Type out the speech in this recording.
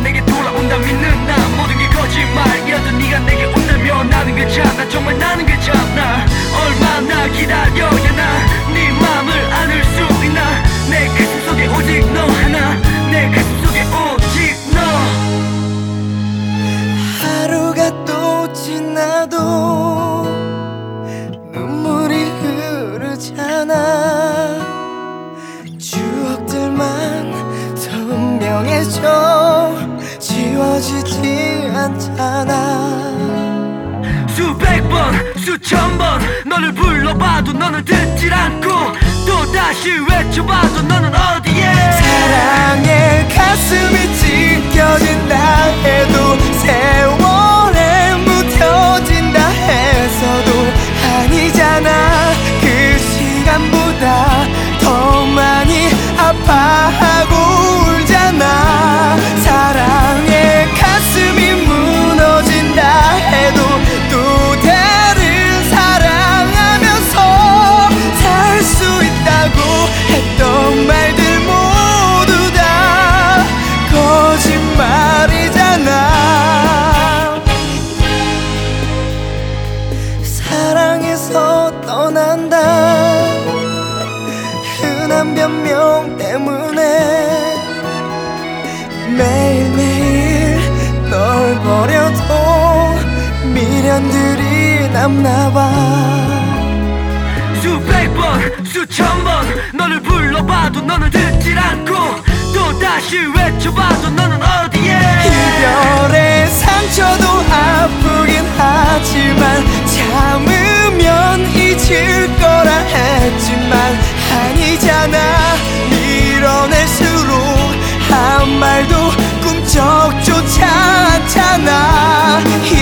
내게 돌아온다 믿는 나 모든 게 거짓말이어도 네가 내게 온다면 나는 괜찮아 정말 나는 괜찮아 얼마나 기다려야 나 네 맘을 안을 수 있나 내 가슴 속에 오직 너 하나 내 가슴 속에 오직 너 하루가 또 지나도 눈물이 흐르잖아 추억들만 선명해져 지워지지 않잖아 수백 번 수천 번 너를 불러봐도 너는 듣질 않고 또다시 외쳐봐도 너는 어디에 사랑의 가슴이 찢겨진다 해도 세월에 묻혀진다 해서도 아니잖아 그 시간보다 더 많이 아파하고 울잖아 사랑의 가슴이 무너진다 해도 또 다른 사랑하면서 살 수 있다고 했던 말들 모두 다 거짓말이잖아 사랑해서 떠난다 흔한 변명 때문에 매일매일 널 버려도 미련들이 남나봐 수백 번 수천 번 너를 불러봐도 너는 듣질 않고 또다시 외쳐봐도 너는 어디에 이별의 상처도 아프긴 하지만 참으면 잊을 거라 했지만 아니잖아 밀어낼수록 한 말도 꿈쩍조차 않잖아